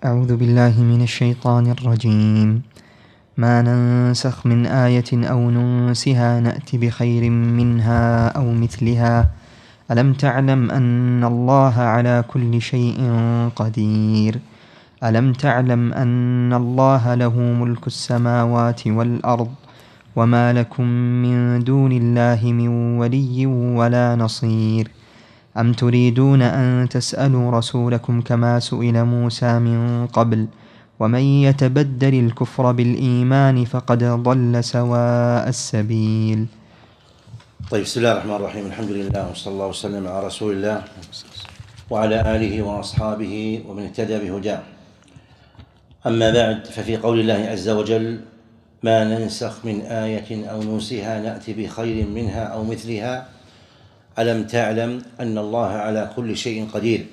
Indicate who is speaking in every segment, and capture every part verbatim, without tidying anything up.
Speaker 1: أعوذ بالله من الشيطان الرجيم. ما ننسخ من آية أو ننسها نأت بخير منها أو مثلها ألم تعلم أن الله على كل شيء قدير ألم تعلم أن الله له ملك السماوات والأرض وما لكم من دون الله من ولي ولا نصير أم تريدون أن تسألوا رسولكم كما سئل موسى من قبل ومن يتبدل الكفر بالإيمان فقد ضل سواء السبيل.
Speaker 2: طيب، بسم الله الرحمن الرحيم. الحمد لله وصلى الله وسلم على رسول الله وعلى آله وأصحابه ومن اهتدى بهداه. أما بعد، ففي قول الله عز وجل: ما ننسخ من آية أو ننسها نأتي بخير منها أو مثلها ألم تعلم أن الله على كل شيء قدير،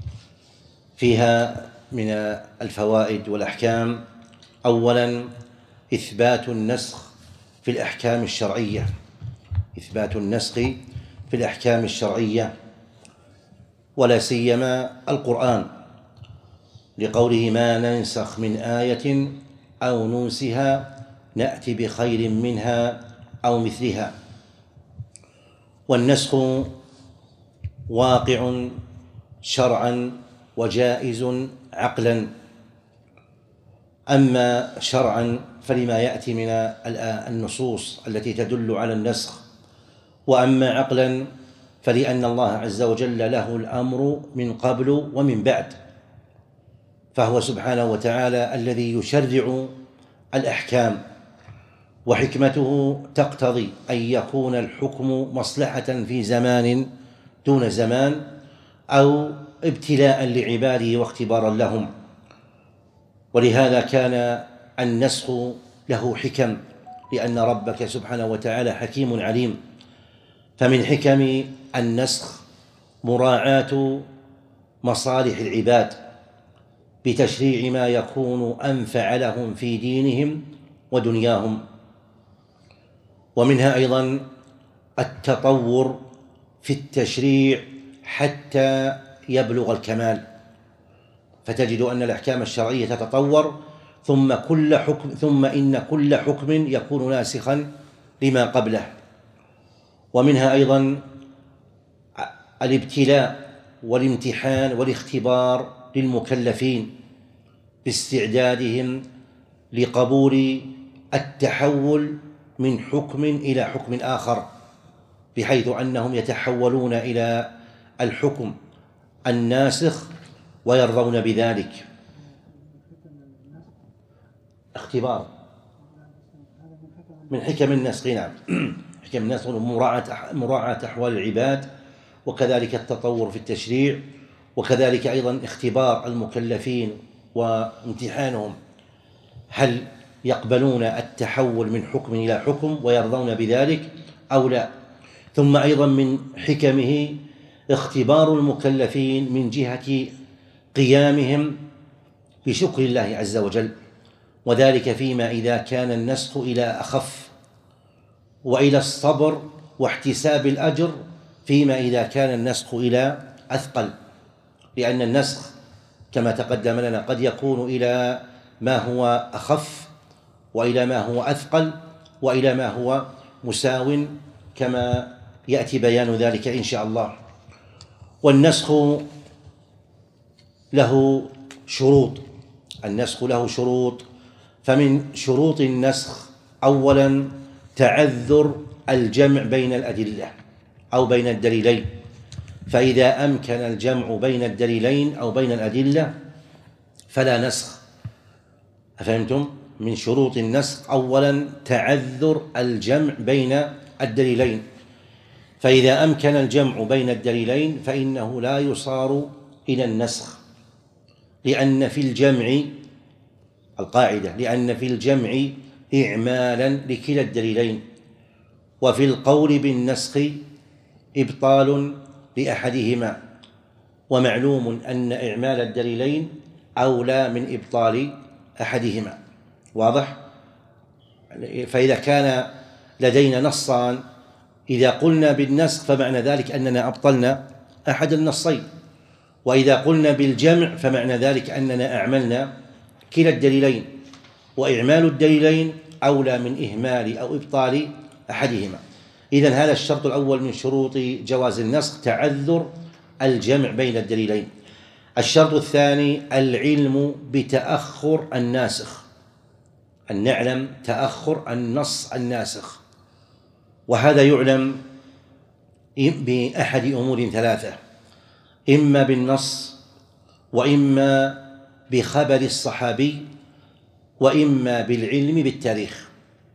Speaker 2: فيها من الفوائد والأحكام: أولا، إثبات النسخ في الأحكام الشرعية إثبات النسخ في الأحكام الشرعية ولا سيما القرآن، لقوله: ما ننسخ من آية أو ننسها نأتي بخير منها أو مثلها. والنسخ واقع شرعا وجائز عقلا. أما شرعا فلما يأتي من النصوص التي تدل على النسخ، وأما عقلا فلأن الله عز وجل له الأمر من قبل ومن بعد، فهو سبحانه وتعالى الذي يشرع الأحكام، وحكمته تقتضي أن يكون الحكم مصلحة في زمان دون زمان أو ابتلاء لعباده واختبارا لهم. ولهذا كان النسخ له حكم، لأن ربك سبحانه وتعالى حكيم عليم. فمن حكم النسخ مراعاة مصالح العباد بتشريع ما يكون أنفع لهم في دينهم ودنياهم. ومنها أيضا التطور في التشريع حتى يبلغ الكمال، فتجد أن الأحكام الشرعية تتطور، ثم كل حكم ثم إن كل حكم يكون ناسخا لما قبله. ومنها أيضا الابتلاء والامتحان والاختبار للمكلفين باستعدادهم لقبول التحول من حكم إلى حكم آخر، بحيث أنهم يتحولون إلى الحكم الناسخ ويرضون بذلك. اختبار من حكم النسخ، نعم، حكم النسخ مراعاة أحوال العباد، وكذلك التطور في التشريع، وكذلك أيضا اختبار المكلفين وامتحانهم هل يقبلون التحول من حكم إلى حكم ويرضون بذلك أو لا. ثم أيضا من حكمه اختبار المكلفين من جهة قيامهم بشكر الله عز وجل، وذلك فيما إذا كان النسخ إلى أخف، وإلى الصبر واحتساب الأجر فيما إذا كان النسخ إلى أثقل، لأن النسخ كما تقدم لنا قد يكون إلى ما هو أخف وإلى ما هو أثقل وإلى ما هو مساو، كما يأتي بيان ذلك إن شاء الله. والنسخ له شروط النسخ له شروط فمن شروط النسخ: أولا، تعذر الجمع بين الأدلة أو بين الدليلين، فإذا أمكن الجمع بين الدليلين أو بين الأدلة فلا نسخ. أفهمتم؟ من شروط النسخ أولا تعذر الجمع بين الدليلين، فإذا أمكن الجمع بين الدليلين فإنه لا يصار إلى النسخ، لأن في الجمع القاعدة لأن في الجمع إعمالا لكلا الدليلين، وفي القول بالنسخ إبطال لأحدهما، ومعلوم أن إعمال الدليلين أولى من إبطال أحدهما. واضح؟ فإذا كان لدينا نصان، إذا قلنا بالنسخ فمعنى ذلك أننا أبطلنا أحد النصين، وإذا قلنا بالجمع فمعنى ذلك أننا أعملنا كلا الدليلين، وإعمال الدليلين أولى من إهمال أو إبطال أحدهما. إذن هذا الشرط الأول من شروط جواز النسخ، تعذر الجمع بين الدليلين. الشرط الثاني العلم بتأخر الناسخ، أن نعلم تأخر النص الناسخ، وهذا يعلم بأحد أمور ثلاثة: إما بالنص، وإما بخبر الصحابي، وإما بالعلم بالتاريخ.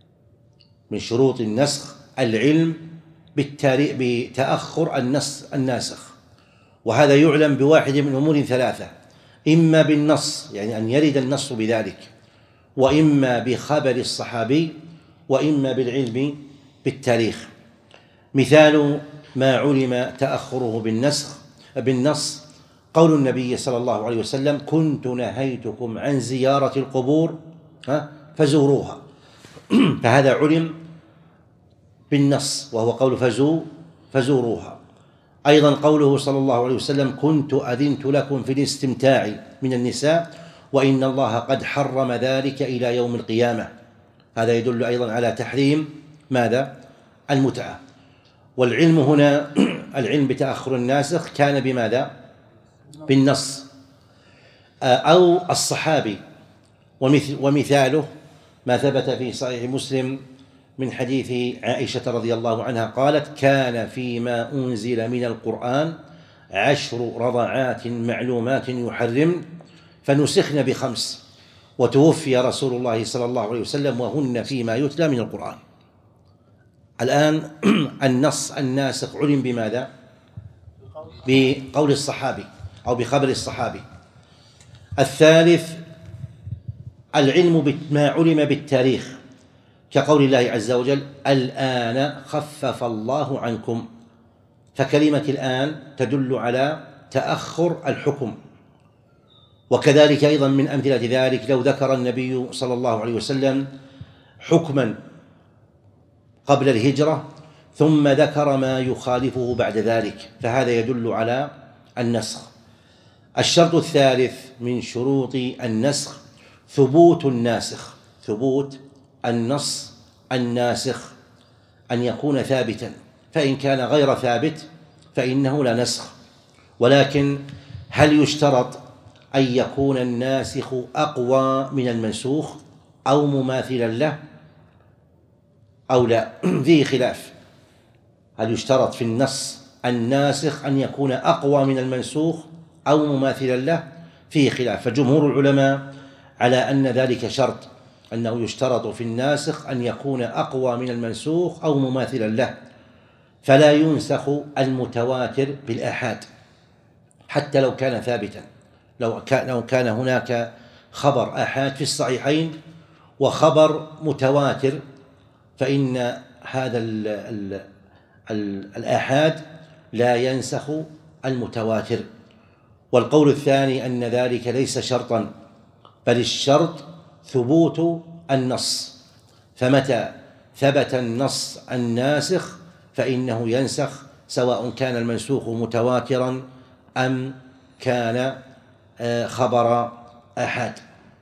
Speaker 2: من شروط النسخ العلم بالتاريخ بتأخر النص الناسخ، وهذا يعلم بواحد من أمور ثلاثة: إما بالنص يعني أن يرد النص بذلك، وإما بخبر الصحابي، وإما بالعلم بالتاريخ. مثال ما علم تأخره بالنسخ بالنص قول النبي صلى الله عليه وسلم: كنت نهيتكم عن زيارة القبور فزوروها. فهذا علم بالنص وهو قول فزو فزوروها. أيضا قوله صلى الله عليه وسلم: كنت أذنت لكم في الاستمتاع من النساء وإن الله قد حرم ذلك إلى يوم القيامة. هذا يدل أيضا على تحريم ماذا؟ المتعة. والعلم هنا العلم بتأخر الناسخ كان بماذا؟ بالنص أو الصحابي. ومثاله ما ثبت في صحيح مسلم من حديث عائشة رضي الله عنها قالت: كان فيما أنزل من القرآن عشر رضعات معلومات يحرم فنسخن بخمس، وتوفي رسول الله صلى الله عليه وسلم وهن فيما يتلى من القرآن. الآن النص الناسخ علم بماذا؟ بقول الصحابي أو بخبر الصحابي. الثالث العلم بما علم بالتاريخ، كقول الله عز وجل: الآن خفف الله عنكم. فكلمة الآن تدل على تأخر الحكم. وكذلك أيضا من أمثلة ذلك لو ذكر النبي صلى الله عليه وسلم حكما قبل الهجرة ثم ذكر ما يخالفه بعد ذلك، فهذا يدل على النسخ. الشرط الثالث من شروط النسخ ثبوت الناسخ، ثبوت النص الناسخ، أن يكون ثابتا، فإن كان غير ثابت فإنه لا نسخ. ولكن هل يشترط أن يكون الناسخ أقوى من المنسوخ أو مماثلا له أو لا؟ فيه خلاف. هل يشترط في النص الناسخ أن يكون أقوى من المنسوخ أو مماثلا له؟ فيه خلاف. فجمهور العلماء على أن ذلك شرط، أنه يشترط في الناسخ أن يكون أقوى من المنسوخ أو مماثلا له، فلا ينسخ المتواتر بالآحاد حتى لو كان ثابتا. لو لو كان هناك خبر آحاد في الصحيحين وخبر متواتر فإن هذا ال ال ال الآحاد لا ينسخ المتواتر. والقول الثاني أن ذلك ليس شرطا، بل الشرط ثبوت النص، فمتى ثبت النص الناسخ فإنه ينسخ، سواء كان المنسوخ متواترا أم كان خبر آحاد.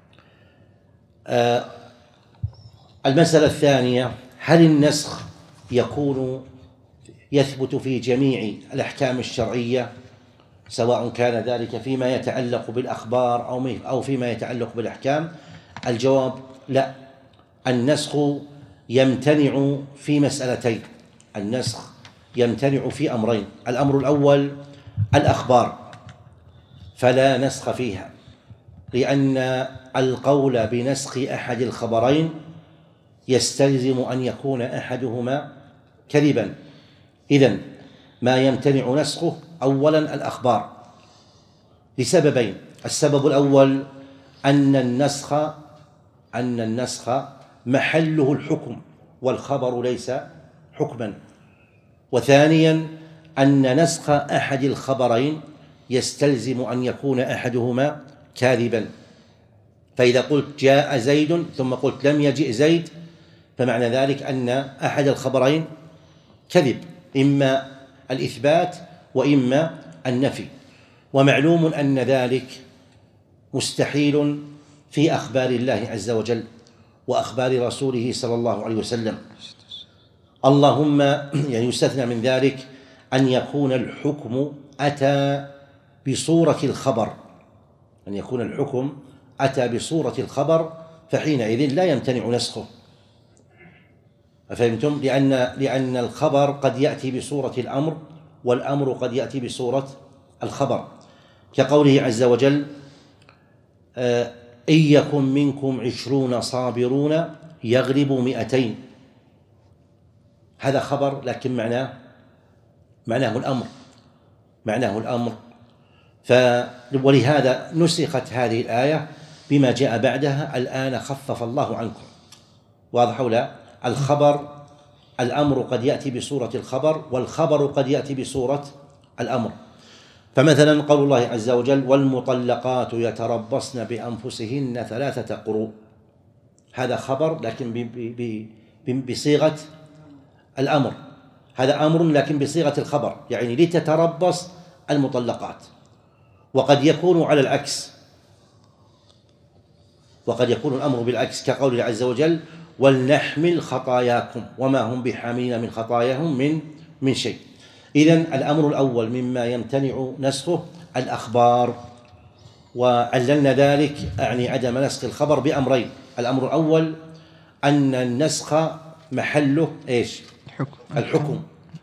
Speaker 2: المسألة الثانية: هل النسخ يكون يثبت في جميع الأحكام الشرعية سواء كان ذلك فيما يتعلق بالأخبار أو فيما يتعلق بالأحكام؟ الجواب: لا. النسخ يمتنع في مسألتين. النسخ يمتنع في أمرين: الأمر الأول الأخبار، فلا نسخ فيها، لأن القول بنسخ أحد الخبرين يستلزم أن يكون أحدهما كذبا. إذن ما يمتنع نسخه أولا الأخبار لسببين: السبب الأول أن النسخ أن النسخ محله الحكم والخبر ليس حكما، وثانيا أن نسخ أحد الخبرين يستلزم أن يكون أحدهما كاذبا. فإذا قلت جاء زيد ثم قلت لم يجئ زيد فمعنى ذلك أن أحد الخبرين كذب، إما الإثبات وإما النفي. ومعلوم أن ذلك مستحيل في أخبار الله عز وجل وأخبار رسوله صلى الله عليه وسلم. اللهم يعني يستثنى من ذلك أن يكون الحكم أتى بصورة الخبر، أن يكون الحكم أتى بصورة الخبر، فحينئذ لا يمتنع نسخه. أفهمتم؟ لأن لأن الخبر قد يأتي بصورة الأمر، والأمر قد يأتي بصورة الخبر، كقوله عز وجل: إن يكن منكم عشرون صابرون يغلبوا مئتين. هذا خبر لكن معناه معناه الأمر معناه الأمر ف ولهذا نسخت هذه الآية بما جاء بعدها: الآن خفف الله عنكم. واضح ولا؟ الخبر الأمر قد يأتي بصورة الخبر، والخبر قد يأتي بصورة الأمر. فمثلا قول الله عز وجل: والمطلقات يتربصن بأنفسهن ثلاثة قروء. هذا خبر لكن بصيغة الأمر، هذا أمر لكن بصيغة الخبر، يعني لتتربص المطلقات. وقد يكون على العكس، وقد يكون الأمر بالعكس، كقول الله عز وجل: ولنحمل خطاياكم وما هم بحاملين من خطاياهم من من شيء. إذن الأمر الأول مما يمتنع نسخه الأخبار، وعللنا ذلك أعني عدم نسخ الخبر بأمرين: الأمر الأول أن النسخ محله إيش؟
Speaker 1: الحكم,
Speaker 2: الحكم،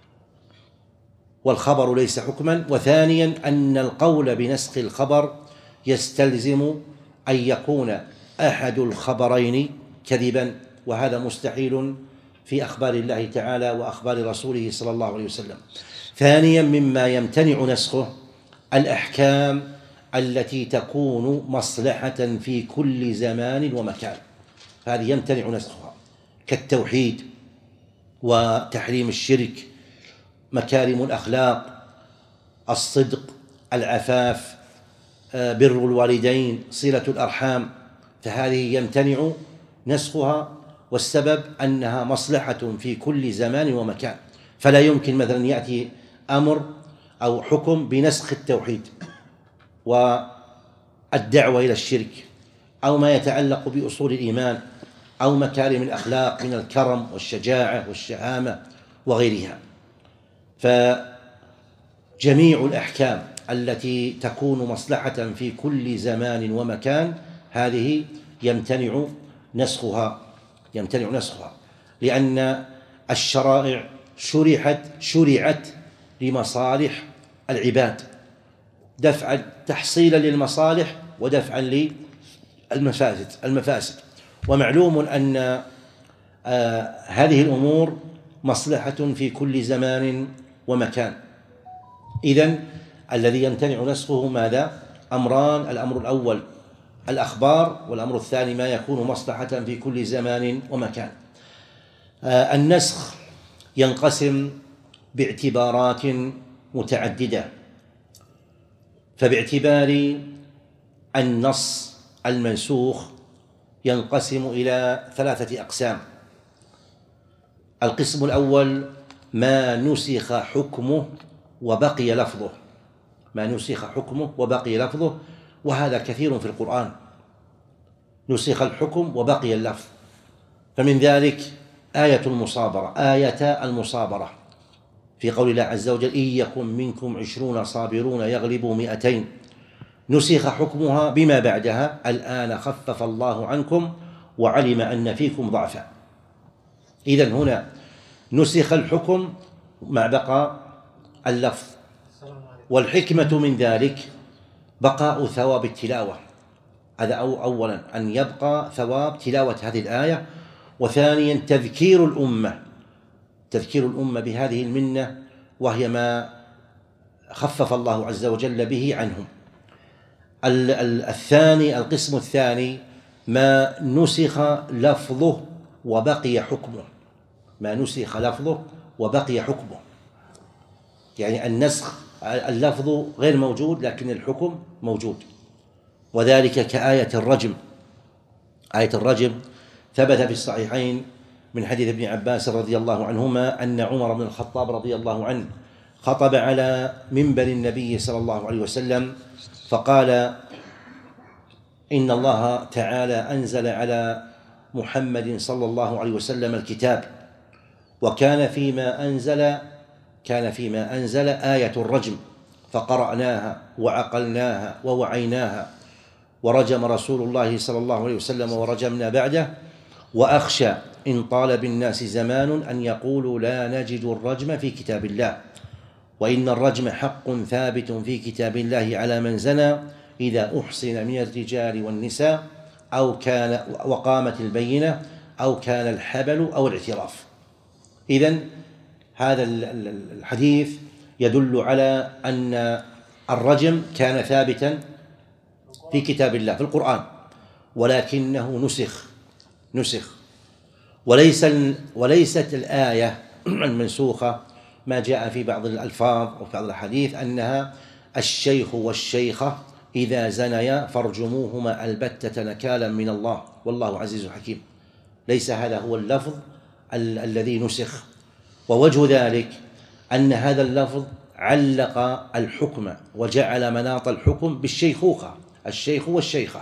Speaker 2: والخبر ليس حكما. وثانيا أن القول بنسخ الخبر يستلزم أن يكون أحد الخبرين كذبا، وهذا مستحيل في أخبار الله تعالى وأخبار رسوله صلى الله عليه وسلم. ثانيا مما يمتنع نسخه الأحكام التي تكون مصلحة في كل زمان ومكان، هذه يمتنع نسخها، كالتوحيد وتحريم الشرك، مكارم الأخلاق، الصدق، العفاف، بر الوالدين، صلة الأرحام، فهذه يمتنع نسخها، والسبب أنها مصلحة في كل زمان ومكان. فلا يمكن مثلا يأتي أمر أو حكم بنسخ التوحيد والدعوة إلى الشرك، أو ما يتعلق بأصول الإيمان، أو مكارم الأخلاق من الكرم والشجاعة والشهامة وغيرها. فجميع الأحكام التي تكون مصلحة في كل زمان ومكان هذه يمتنع نسخها يمتنع نسخها لأن الشرائع شرحت شرعت لمصالح العباد، دفعا تحصيلا للمصالح ودفعا للمفاسد المفاسد ومعلوم أن آه هذه الأمور مصلحة في كل زمان ومكان. إذن الذي يمتنع نسخه ماذا؟ أمران: الأمر الأول الأخبار، والأمر الثاني ما يكون مصلحة في كل زمان ومكان. آه النسخ ينقسم باعتبارات متعددة، فباعتبار النص المنسوخ ينقسم إلى ثلاثة أقسام. القسم الأول ما نسخ حكمه وبقي لفظه، ما نسخ حكمه وبقي لفظه، وهذا كثير في القرآن، نسخ الحكم وبقي اللفظ. فمن ذلك آية المصابرة، آية المصابرة في قول الله عز وجل: إن يكن منكم عشرون صابرون يغلبوا مئتين، نسخ حكمها بما بعدها: الآن خفف الله عنكم وعلم أن فيكم ضعفا. إذن هنا نسخ الحكم مع بقاء اللفظ، والحكمة من ذلك بقاء ثواب التلاوة، هذا أولا أن يبقى ثواب تلاوة هذه الآية، وثانيا تذكير الأمة تذكير الأمة بهذه المنة، وهي ما خفف الله عز وجل به عنهم. الثاني القسم الثاني ما نسخ لفظه وبقي حكمه، ما نسخ لفظه وبقي حكمه، يعني النسخ اللفظ غير موجود لكن الحكم موجود. وذلك كآية الرجم. آية الرجم ثبت في الصحيحين من حديث ابن عباس رضي الله عنهما أن عمر بن الخطاب رضي الله عنه خطب على منبر النبي صلى الله عليه وسلم فقال: إن الله تعالى أنزل على محمد صلى الله عليه وسلم الكتاب، وكان فيما أنزل كان فيما أنزل آية الرجم، فقرأناها وعقلناها ووعيناها، ورجم رسول الله صلى الله عليه وسلم ورجمنا بعده، وأخشى إن طال بالناس زمان أن يقولوا لا نجد الرجم في كتاب الله، وإن الرجم حق ثابت في كتاب الله على من زنى إذا أحصن من الرجال والنساء أو كان وقامت البينة أو كان الحبل أو الاعتراف. إذن هذا الحديث يدل على أن الرجم كان ثابتا في كتاب الله في القرآن، ولكنه نسخ نسخ وليس وليست الآية المنسوخة ما جاء في بعض الألفاظ أو في بعض الحديث أنها الشيخ والشيخة إذا زنيا فارجموهما البتة نكالا من الله والله عزيز حكيم. ليس هذا هو اللفظ ال- الذي نسخ. ووجه ذلك أن هذا اللفظ علق الحكم وجعل مناط الحكم بالشيخوخة، الشيخ والشيخة،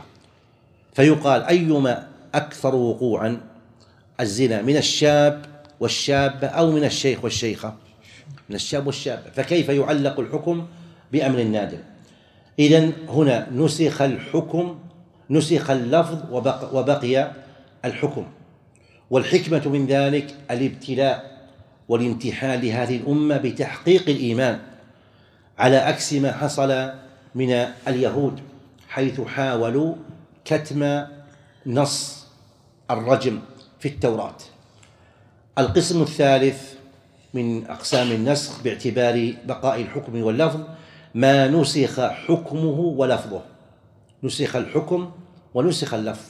Speaker 2: فيقال أيما أكثر وقوعا الزنا، من الشاب والشابة أو من الشيخ والشيخة؟ من الشاب والشابة، فكيف يعلق الحكم بأمر نادر؟ إذن هنا نسخ الحكم، نسخ اللفظ وبق وبقي الحكم. والحكمة من ذلك الابتلاء والامتحان لهذه الأمة بتحقيق الإيمان، على عكس ما حصل من اليهود حيث حاولوا كتم نص الرجم في التوراة. القسم الثالث من أقسام النسخ باعتبار بقاء الحكم واللفظ ما نسخ حكمه ولفظه، نسخ الحكم ونسخ اللفظ.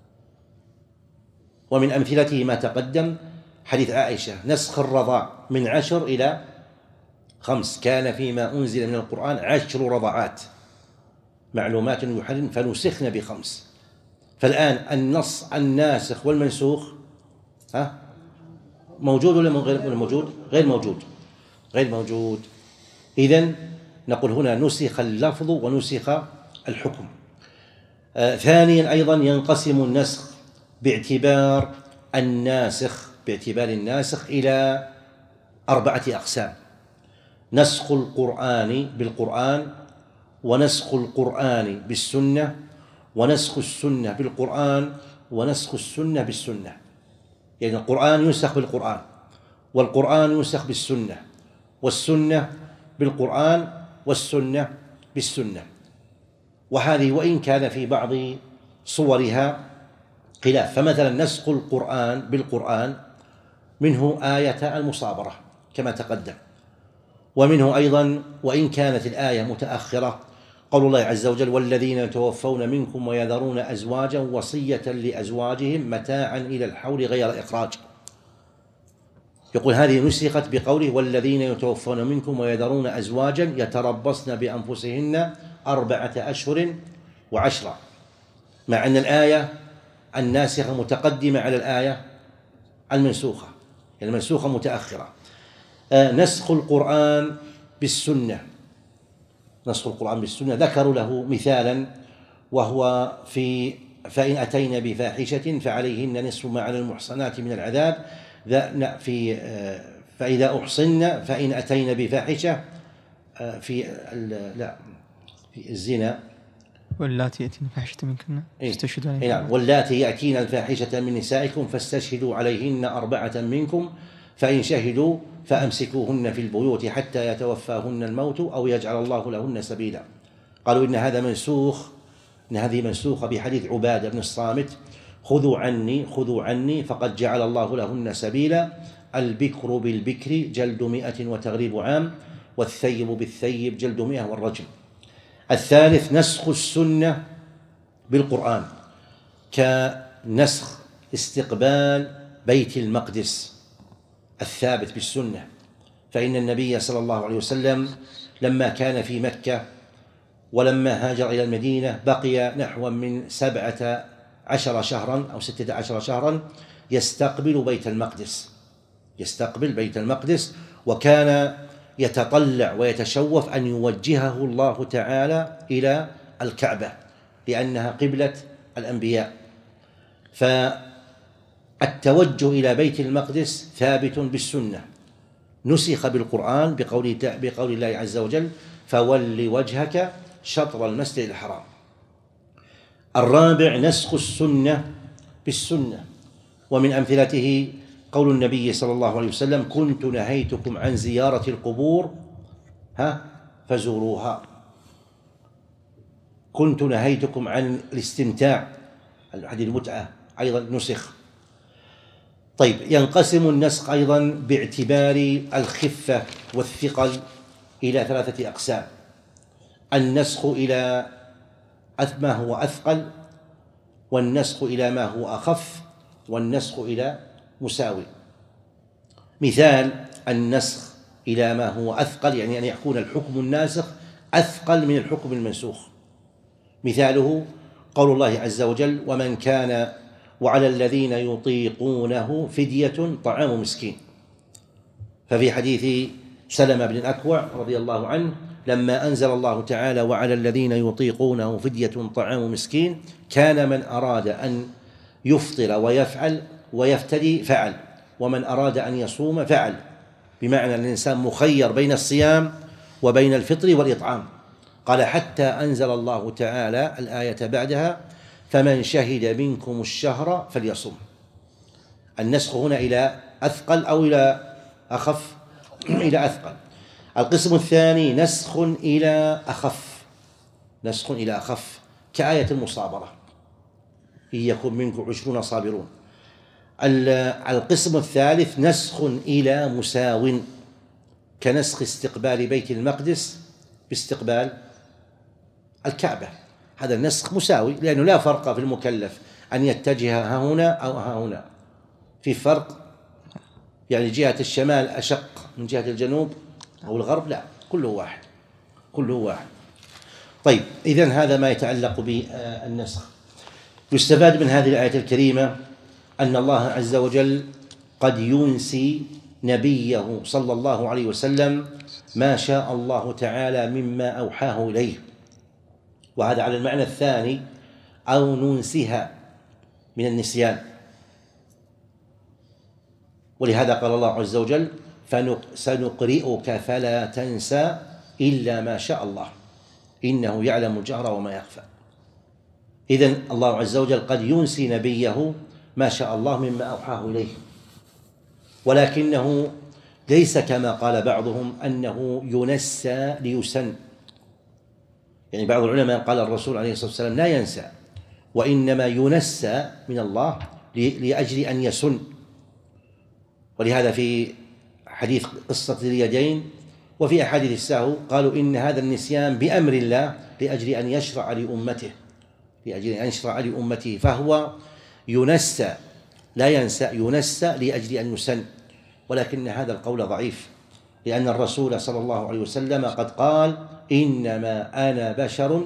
Speaker 2: ومن أمثلته ما تقدم حديث عائشة: نسخ الرضاع من عشر إلى خمس، كان فيما أنزل من القرآن عشر رضعات معلومات يحرم فنسخن بخمس. فالآن النص الناسخ والمنسوخ ها موجود ولا غير موجود؟ غير موجود، غير موجود. إذن نقول هنا نسخ اللفظ ونسخ الحكم. آه ثانيا أيضا ينقسم النسخ باعتبار الناسخ باعتبار الناسخ إلى أربعة أقسام: نسخ القرآن بالقرآن، ونسخ القرآن بالسنة، ونسخ السنة بالقرآن، ونسخ السنة بالسنة. يعني القرآن ينسخ بالقرآن، والقرآن ينسخ بالسنة، والسنة بالقرآن، والسنة بالسنة. وهذه وإن كان في بعض صورها خلاف، فمثلا نسخ القرآن بالقرآن منه آية المصابرة كما تقدم، ومنه أيضا وإن كانت الآية متأخرة قول الله عز وجل: والذين يتوفون منكم ويذرون أزواجا وصية لأزواجهم متاعا إلى الحول غير إخراج. يقول هذه نسخت بقوله: والذين يتوفون منكم ويذرون أزواجا يتربصن بأنفسهن أربعة أشهر وعشرة، مع أن الآية الناسخة متقدمة على الآية المنسوخة، يعني المنسوخة متأخرة. آه نسخ القرآن بالسنة، نسخ القرآن بالسنة ذكروا له مثالا، وهو في فإن أتين بفاحشة فعليهن نصف ما على المحصنات من العذاب، في آه فإذا أحصن فإن أتين بفاحشة آه في لا في الزنا
Speaker 1: واللاتي يأتين الفاحشة منكن فاستشهدوا
Speaker 2: عليهن نعم واللاتي يأتين الفاحشة من نسائكم فاستشهدوا عليهن أربعة منكم فإن شهدوا فأمسكوهن في البيوت حتى يتوفاهن الموت أو يجعل الله لهن سبيلا. قالوا إن هذا منسوخ، إن هذه منسوخة بحديث عبادة بن الصامت: خذوا عني خذوا عني فقد جعل الله لهن سبيلا، البكر بالبكر جلد مئة وتغريب عام، والثيب بالثيب جلد مئة والرجم. الثالث نسخ السنة بالقرآن، كنسخ استقبال بيت المقدس الثابت بالسنة، فإن النبي صلى الله عليه وسلم لما كان في مكة ولما هاجر إلى المدينة بقي نحو من سبعة عشر شهرا أو ستة عشر شهرا يستقبل بيت المقدس، يستقبل بيت المقدس، وكان يتطلع ويتشوف أن يوجهه الله تعالى إلى الكعبة لأنها قبلة الأنبياء. فالتوجه إلى بيت المقدس ثابت بالسنة، نسخ بالقرآن بقول, بقول الله عز وجل: فول وجهك شطر المسجد الحرام. الرابع نسخ السنة بالسنة، ومن أمثلته قول النبي صلى الله عليه وسلم: كنت نهيتكم عن زيارة القبور ها فزوروها. كنت نهيتكم عن الاستمتاع، الحديث المتعة أيضا نسخ. طيب، ينقسم النسخ أيضا باعتبار الخفة والثقل إلى ثلاثة أقسام: النسخ إلى ما هو أثقل، والنسخ إلى ما هو أخف، والنسخ إلى مساوي. مثال النسخ إلى ما هو أثقل يعني أن يكون الحكم الناسخ أثقل من الحكم المنسوخ. مثاله قول الله عز وجل: ومن كان وعلى الذين يطيقونه فدية طعام مسكين. ففي حديث سلمة بن الأكوع رضي الله عنه لما أنزل الله تعالى: وعلى الذين يطيقونه فدية طعام مسكين، كان من أراد أن يفطر ويفعل ويفتدي فعل، ومن أراد أن يصوم فعل، بمعنى أن الإنسان مخير بين الصيام وبين الفطر والإطعام. قال: حتى أنزل الله تعالى الآية بعدها: فمن شهد منكم الشهر فليصم. النسخ هنا إلى أثقل أو إلى أخف؟ إلى أثقل. القسم الثاني نسخ إلى أخف، نسخ إلى أخف كآية المصابرة: إن يكن منكم عشرون صابرون. القسم الثالث نسخ إلى مساو، كنسخ استقبال بيت المقدس باستقبال الكعبة. هذا النسخ مساوي، لأنه لا فرق في المكلف أن يتجه ها هنا أو ها هنا. في فرق يعني جهة الشمال أشق من جهة الجنوب أو الغرب؟ لا، كله واحد، كله واحد. طيب، إذن هذا ما يتعلق بالنسخ. يستفاد من هذه الآية الكريمة أن الله عز وجل قد ينسي نبيه صلى الله عليه وسلم ما شاء الله تعالى مما أوحاه إليه، وهذا على المعنى الثاني: أو ننسها من النسيان. ولهذا قال الله عز وجل: سنقرئك فلا تنسى إلا ما شاء الله إنه يعلم الجهر وما يخفى. إذن الله عز وجل قد ينسي نبيه ما شاء الله مما أوحاه إليه، ولكنه ليس كما قال بعضهم أنه ينسى ليسن. يعني بعض العلماء قال الرسول عليه الصلاة والسلام لا ينسى، وإنما ينسى من الله لأجل أن يسن. ولهذا في حديث قصة اليدين وفي أحاديث السهو قالوا إن هذا النسيان بأمر الله لأجل أن يشرع لأمته، لأجل أن يشرع لأمته، فهو ينسى لا ينسى، ينسى لأجل أن يسن. ولكن هذا القول ضعيف، لأن الرسول صلى الله عليه وسلم قد قال: إنما أنا بشر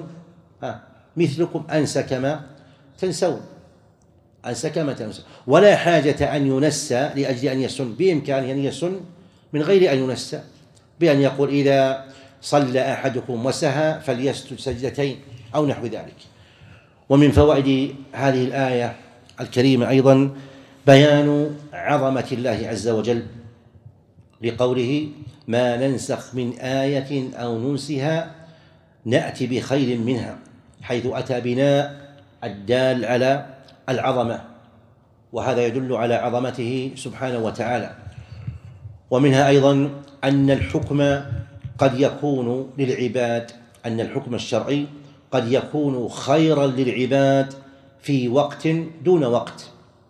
Speaker 2: مثلكم أنسى كما تنسون، أنسى كما تنسون. ولا حاجة أن ينسى لأجل أن يسن، بإمكانه أن يسن من غير أن ينسى، بأن يقول: إذا صلى أحدكم وسهى فليسجد سجدتين أو نحو ذلك. ومن فوائد هذه الآية الكريمة أيضا بيان عظمة الله عز وجل، لقوله: ما ننسخ من آية أو ننسها نأتي بخير منها، حيث أتى بناء الدال على العظمة، وهذا يدل على عظمته سبحانه وتعالى. ومنها أيضا أن الحكم قد يكون للعباد، أن الحكم الشرعي قد يكون خيرا للعباد في وقت دون وقت،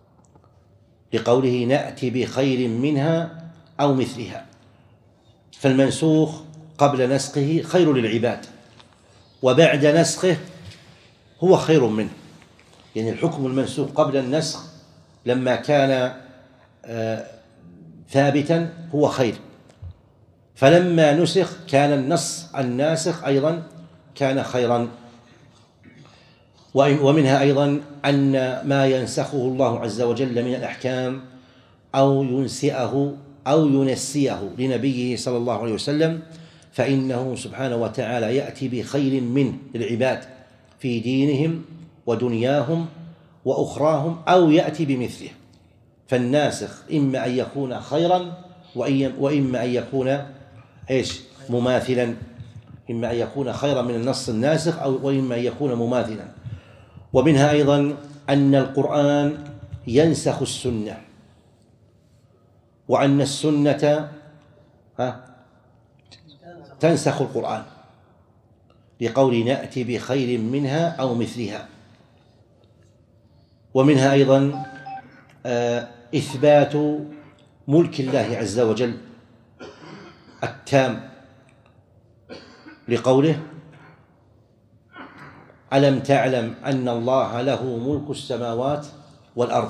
Speaker 2: لقوله: نأتي بخير منها أو مثلها. فالمنسوخ قبل نسخه خير للعباد، وبعد نسخه هو خير منه. يعني الحكم المنسوخ قبل النسخ لما كان آه ثابتا هو خير، فلما نسخ كان النص الناسخ أيضا كان خيرا. ومنها أيضا أن ما ينسخه الله عز وجل من الأحكام أو ينسئه أو ينسيه لنبيه صلى الله عليه وسلم فإنه سبحانه وتعالى يأتي بخير منه للعباد في دينهم ودنياهم وأخراهم، أو يأتي بمثله. فالناسخ إما أن يكون خيرا وإما أن يكون إيش مماثلا، إما أن يكون خيرا من النص الناسخ أو وإما أن يكون مماثلا. ومنها أيضا أن القرآن ينسخ السنة، وأن السنة تنسخ القرآن، لقول نأتي بخير منها أو مثلها. ومنها أيضا إثبات ملك الله عز وجل التام، لقوله ألم تعلم أن الله له ملك السماوات والأرض.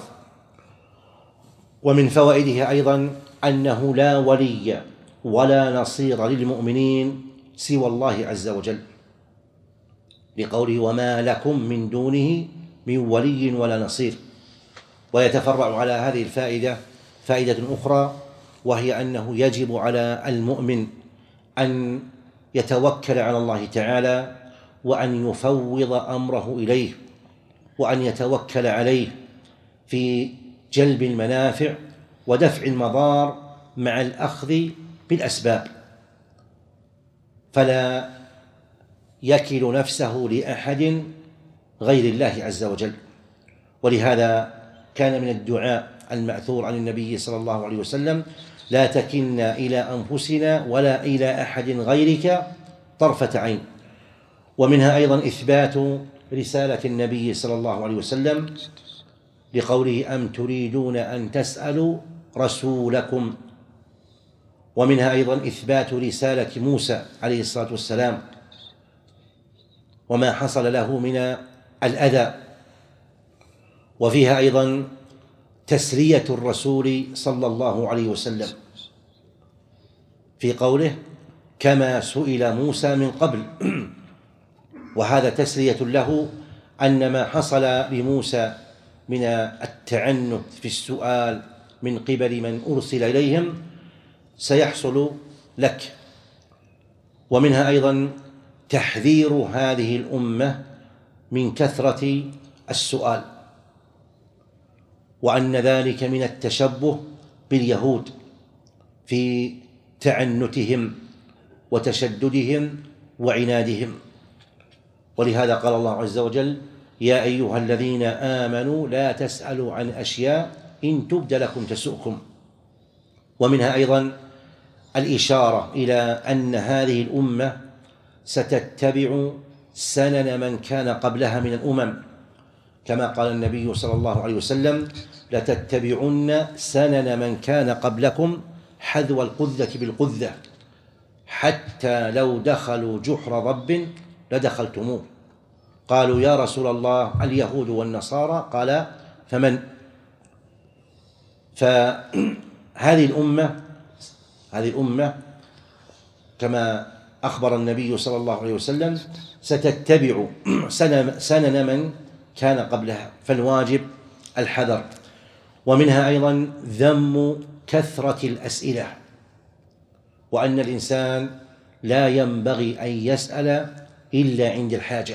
Speaker 2: ومن فوائده أيضا أنه لا ولي ولا نصير للمؤمنين سوى الله عز وجل، لقوله وما لكم من دونه من ولي ولا نصير. ويتفرع على هذه الفائدة فائدة أخرى، وهي أنه يجب على المؤمن أن يتوكل على الله تعالى، وأن يفوض أمره إليه، وأن يتوكل عليه في جلب المنافع ودفع المضار مع الأخذ بالأسباب، فلا يكل نفسه لأحد غير الله عز وجل. ولهذا كان من الدعاء المأثور عن النبي صلى الله عليه وسلم لا تكلنا إلى أنفسنا ولا إلى أحد غيرك طرفة عين. ومنها أيضا إثبات رسالة النبي صلى الله عليه وسلم، لقوله أم تريدون أن تسألوا رسولكم. ومنها أيضا إثبات رسالة موسى عليه الصلاة والسلام وما حصل له من الأذى. وفيها أيضا تسلية الرسول صلى الله عليه وسلم في قوله كما سئل موسى من قبل، وهذا تسلية له أن ما حصل لموسى من التعنت في السؤال من قبل من أرسل إليهم سيحصل لك. ومنها أيضا تحذير هذه الأمة من كثرة السؤال، وأن ذلك من التشبه باليهود في تعنتهم وتشددهم وعنادهم. ولهذا قال الله عز وجل يا أيها الذين آمنوا لا تسألوا عن أشياء إن تبد لكم تسؤكم. ومنها أيضا الإشارة إلى أن هذه الأمة ستتبع سنن من كان قبلها من الأمم، كما قال النبي صلى الله عليه وسلم لتتبعن سنن من كان قبلكم حذو القذة بالقذة حتى لو دخلوا جحر ضب لدخلتموه. قالوا يا رسول الله اليهود والنصارى؟ قال فمن؟ فهذه الأمة هذه الأمة كما أخبر النبي صلى الله عليه وسلم ستتبع سنن من كان قبلها، فالواجب الحذر. ومنها أيضا ذم كثرة الأسئلة، وأن الإنسان لا ينبغي أن يسأل إلا عند الحاجة،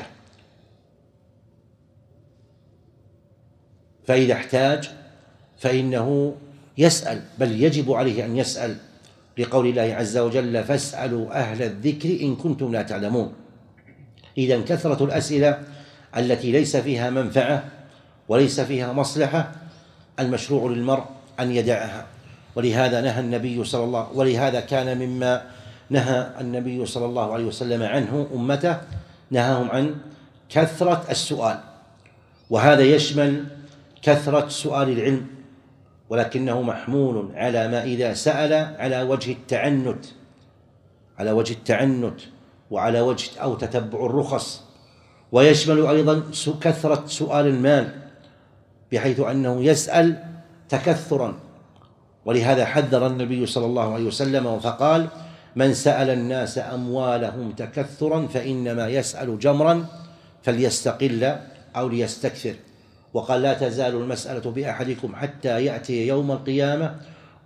Speaker 2: فإذا احتاج فإنه يسأل، بل يجب عليه أن يسأل، لقول الله عز وجل فاسألوا أهل الذكر إن كنتم لا تعلمون. إذن كثرة الأسئلة التي ليس فيها منفعة وليس فيها مصلحة المشروع للمرء أن يدعها. ولهذا نهى النبي صلى الله ولهذا كان مما نهى النبي صلى الله عليه وسلم عنه أمته، نهاهم عن كثرة السؤال، وهذا يشمل كثرة سؤال العلم، ولكنه محمول على ما إذا سأل على وجه التعنت على وجه التعنت وعلى وجه أو تتبع الرخص. ويشمل أيضا كثرة سؤال المال، بحيث أنه يسأل تكثرا. ولهذا حذر النبي صلى الله عليه وسلم فقال من سأل الناس أموالهم تكثرا فإنما يسأل جمرا فليستقل أو ليستكثر. وقال لا تزال المسألة بأحدكم حتى يأتي يوم القيامة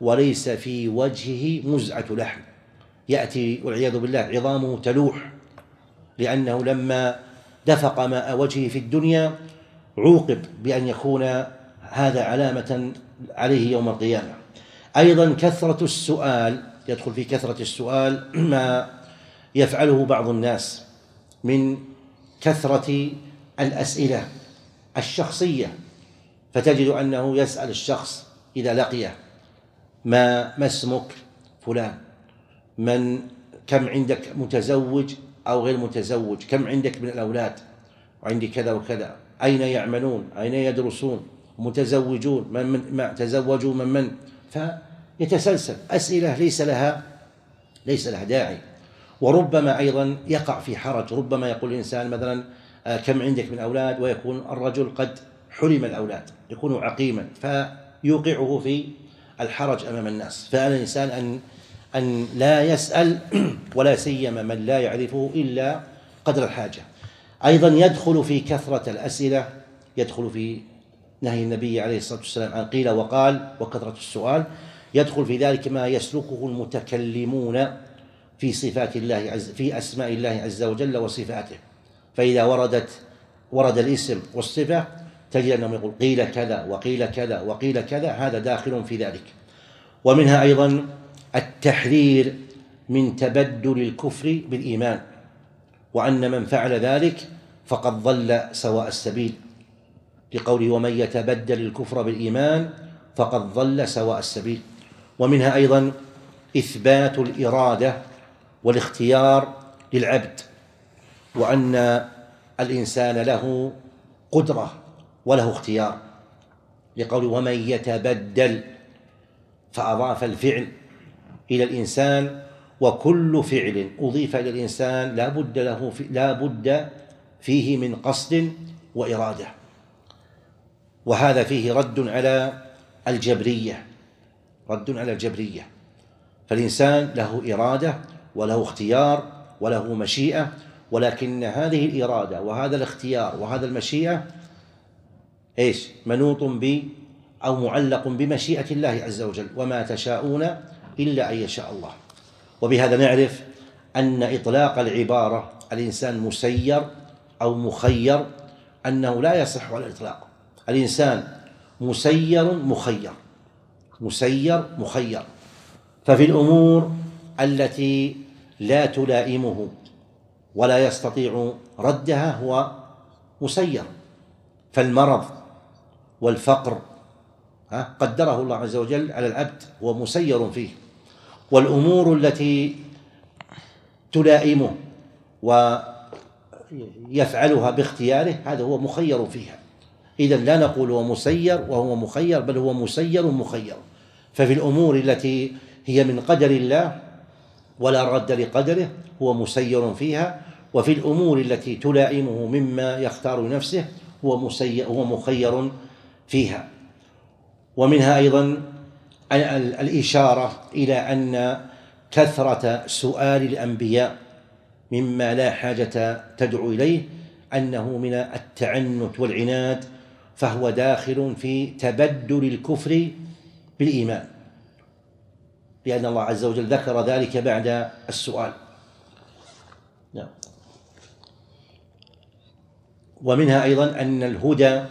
Speaker 2: وليس في وجهه مزعة لحم، يأتي والعياذ بالله عظامه تلوح، لأنه لما دفق ماء وجهه في الدنيا عوقب بأن يكون هذا علامة عليه يوم القيامة. أيضا كثرة السؤال، يدخل في كثرة السؤال ما يفعله بعض الناس من كثرة الأسئلة الشخصية، فتجد أنه يسأل الشخص إذا لقيه: ما ما اسمك فلان، من كم عندك متزوج أو غير متزوج، كم عندك من الأولاد، وعندي كذا وكذا، أين يعملون، أين يدرسون، متزوجون من من ما تزوجوا من من، فيتسلسل أسئلة ليس لها ليس لها داعي. وربما أيضا يقع في حرج، ربما يقول الإنسان مثلا كم عندك من أولاد، ويكون الرجل قد حرم الأولاد، يكون عقيما، فيوقعه في الحرج أمام الناس. فعلى الإنسان أن أن لا يسأل، ولا سيما من لا يعرفه، إلا قدر الحاجة. أيضا يدخل في كثرة الأسئلة، يدخل في نهي النبي عليه الصلاة والسلام عن قيل وقال وكثرة السؤال، يدخل في ذلك ما يسلكه المتكلمون في صفات الله عز في أسماء الله عز وجل وصفاته. فإذا وردت ورد الاسم والصفة تجد أنهم يقول قيل كذا وقيل كذا وقيل كذا، هذا داخل في ذلك. ومنها أيضا التحذير من تبدل الكفر بالإيمان، وأن من فعل ذلك فقد ضل سواء السبيل، لقوله ومن يتبدل الكفر بالإيمان فقد ضل سواء السبيل. ومنها أيضا إثبات الإرادة والاختيار للعبد، وأن الإنسان له قدرة وله اختيار، لقوله ومن يتبدل، فأضاف الفعل إلى الإنسان، وكل فعل أضيف إلى الإنسان لا بد له في لا بد فيه من قصد وإرادة، وهذا فيه رد على الجبرية، رد على الجبرية. فالإنسان له إرادة وله اختيار وله مشيئة، ولكن هذه الإرادة وهذا الاختيار وهذا المشيئة إيش منوط ب أو معلق بمشيئة الله عز وجل، وما تشاءون إلا أن يشاء الله. وبهذا نعرف أن إطلاق العبارة الإنسان مسير أو مخير أنه لا يصح على الإطلاق. الإنسان مسير مخير، مسير مخير. ففي الأمور التي لا تلائمه ولا يستطيع ردها هو مسير، فالمرض والفقر قدره الله عز وجل على العبد، هو مسير فيه. والأمور التي تلائمه ويفعلها باختياره هذا هو مخير فيها. إذن لا نقول هو مسير وهو مخير، بل هو مسير مخير. ففي الأمور التي هي من قدر الله ولا رد لقدره هو مسير فيها، وفي الأمور التي تلائمه مما يختار نفسه هو مسير هو مخير فيها. ومنها أيضا الإشارة إلى أن كثرة سؤال الأنبياء مما لا حاجة تدعو إليه أنه من التعنت والعناد، فهو داخل في تبدل الكفر بالإيمان، لأن الله عز وجل ذكر ذلك بعد السؤال. نعم. ومنها أيضا أن الهدى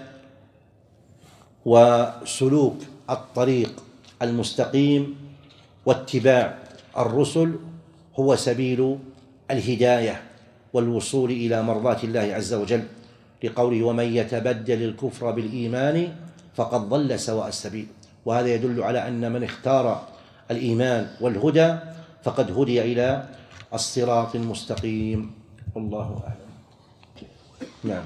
Speaker 2: وسلوك الطريق المستقيم واتباع الرسل هو سبيل الهداية والوصول إلى مرضاة الله عز وجل، لقوله ومن يتبدل الكفر بالإيمان فقد ضل سواء السبيل. وهذا يدل على أن من اختار الإيمان والهدى فقد هدي إلى الصراط المستقيم. والله أعلم. نعم.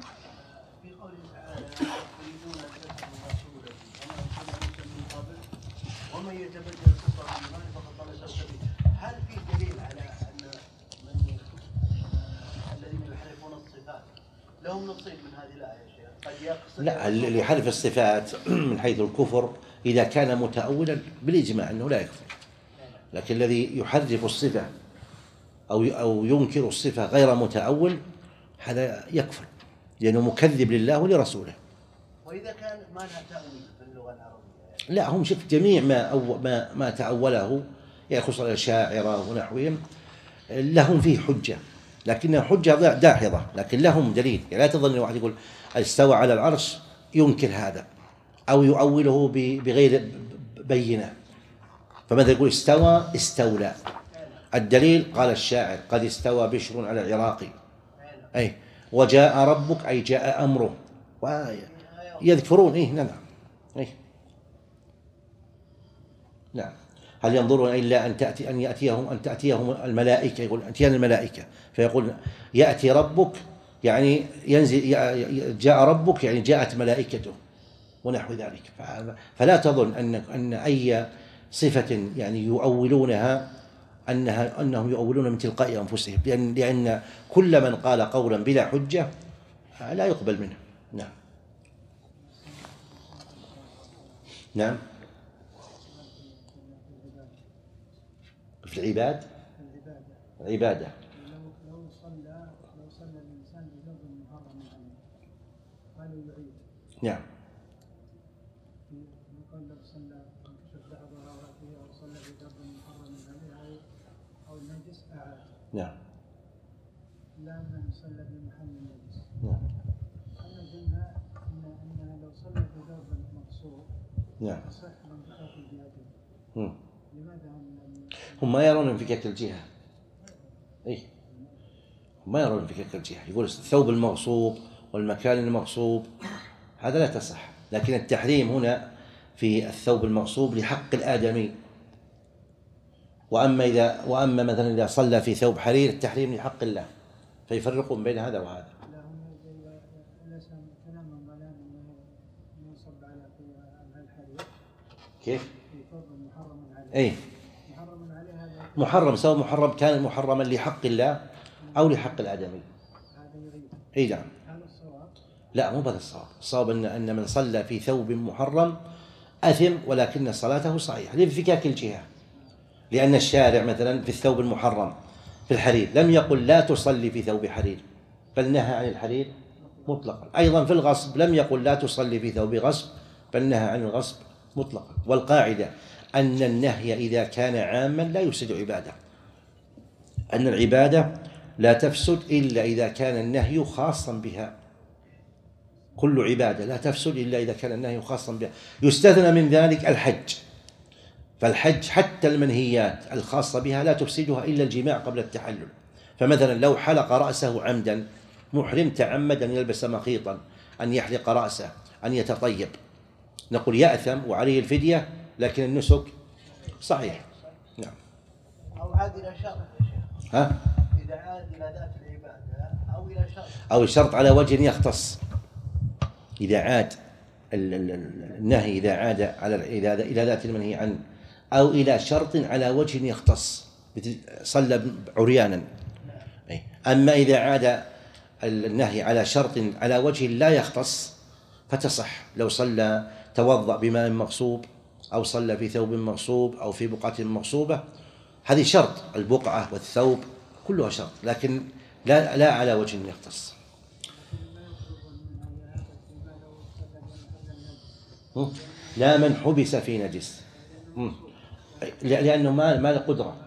Speaker 3: ومن يتبدل الكفر بالإيمان فقد ضل سواء السبيل. هل في دليل على أن من الذين يحرفون الصفات لهم نصيب من هذه الآية يا شيخ؟ قد يقصد
Speaker 2: لا، اللي يحرف الصفات من حيث الكفر إذا كان متأولا بالإجماع أنه لا يكفر، لكن الذي يحرف الصفة أو أو ينكر الصفة غير متأول هذا يكفر، لأنه مكذب لله ولرسوله.
Speaker 3: وإذا كان ما لها تأويل في اللغة العربية
Speaker 2: لا، هم شوف جميع ما أو ما ما تأوله يعني خصوصا الأشاعرة ونحوهم لهم فيه حجة، لكنها حجة داحضة، لكن لهم دليل. يعني لا تظن واحد يقول استوى على العرش ينكر هذا أو يؤوله بغير بينة. فماذا يقول استوى استولى، الدليل قال الشاعر قد استوى بشر على العراق، أي وجاء ربك أي جاء أمره، ويذكرون إيه نعم إيه نعم. هل ينظرون إلا أن تأتي أن يأتيهم أن تأتيهم الملائكة، يقول أتيان الملائكة، فيقول يأتي ربك يعني ينزل، جاء ربك يعني جاءت ملائكته ونحو ذلك. فلا تظن أن أن أي صفة يعني يؤولونها أنها أنهم يؤولون من تلقاء أنفسهم، لأن لأن كل من قال قولا بلا حجة لا يقبل منه. نعم نعم. في العباد العبادة
Speaker 4: لو صلى لو صلى الإنسان بثوب محرم عليه قالوا يعيد.
Speaker 2: نعم.
Speaker 4: يقول لو صلى انكشف بعض عورته أو صلى بثوب محرم عليه أو النجس أعاد.
Speaker 2: نعم.
Speaker 4: لا من صلى بمحل النجس.
Speaker 2: نعم.
Speaker 4: احنا قلنا إن أنها لو صلى بثوب مقصور
Speaker 2: نعم.
Speaker 4: صح من انفكاك الجهتين. لماذا
Speaker 2: هم ما يرون انفكاك الجهة؟ إيه هم ما يرون انفكاك الجهة، يقول الثوب المغصوب والمكان المغصوب هذا لا تصح، لكن التحريم هنا في الثوب المغصوب لحق الآدمي. وأما إذا وأما مثلا إذا صلى في ثوب حرير التحريم لحق الله، فيفرقون بين هذا وهذا. كيف؟ أي محرم، سواء محرم كان محرما لحق الله أو لحق الآدمي. أي نعم. لا مو بهذا الصواب، الصواب أن أن من صلى في ثوب محرم أثم ولكن صلاته صحيحة لانفكاك الجهة، لأن الشارع مثلا في الثوب المحرم في الحرير لم يقل لا تصلي في ثوب حرير، بل نهى عن الحرير مطلقا. أيضا في الغصب لم يقل لا تصلي في ثوب غصب، بل نهى عن الغصب مطلقا. والقاعدة أن النهي إذا كان عاما لا يفسد عبادة، أن العبادة لا تفسد إلا إذا كان النهي خاصا بها. كل عبادة لا تفسد إلا إذا كان النهي خاصا بها، يستثنى من ذلك الحج، فالحج حتى المنهيات الخاصة بها لا تفسدها إلا الجماع قبل التحلل. فمثلا لو حلق رأسه عمدا، محرم تعمد أن يلبس مخيطا، أن يحلق رأسه، أن يتطيب، نقول يأثم وعليه الفدية، لكن النسك صحيح. نعم.
Speaker 3: أو عاد إلى شرط يا شيخ.
Speaker 2: ها؟
Speaker 3: إذا عاد إلى ذات العبادة أو إلى شرط.
Speaker 2: أو شرط على وجه يختص. إذا عاد النهي إذا عاد على إلى ذات المنهي عنه أو إلى شرط على وجه يختص، صلى عريانا. أما إذا عاد النهي على شرط على وجه لا يختص فتصح، لو صلى توضأ بماء مغصوب أو صلى في ثوب مغصوب أو في بقعة مغصوبة، هذه شرط، البقعة والثوب كلها شرط، لكن لا لا على وجه يختص. لا من حبس في نجس، لأنه ما ما له قدرة،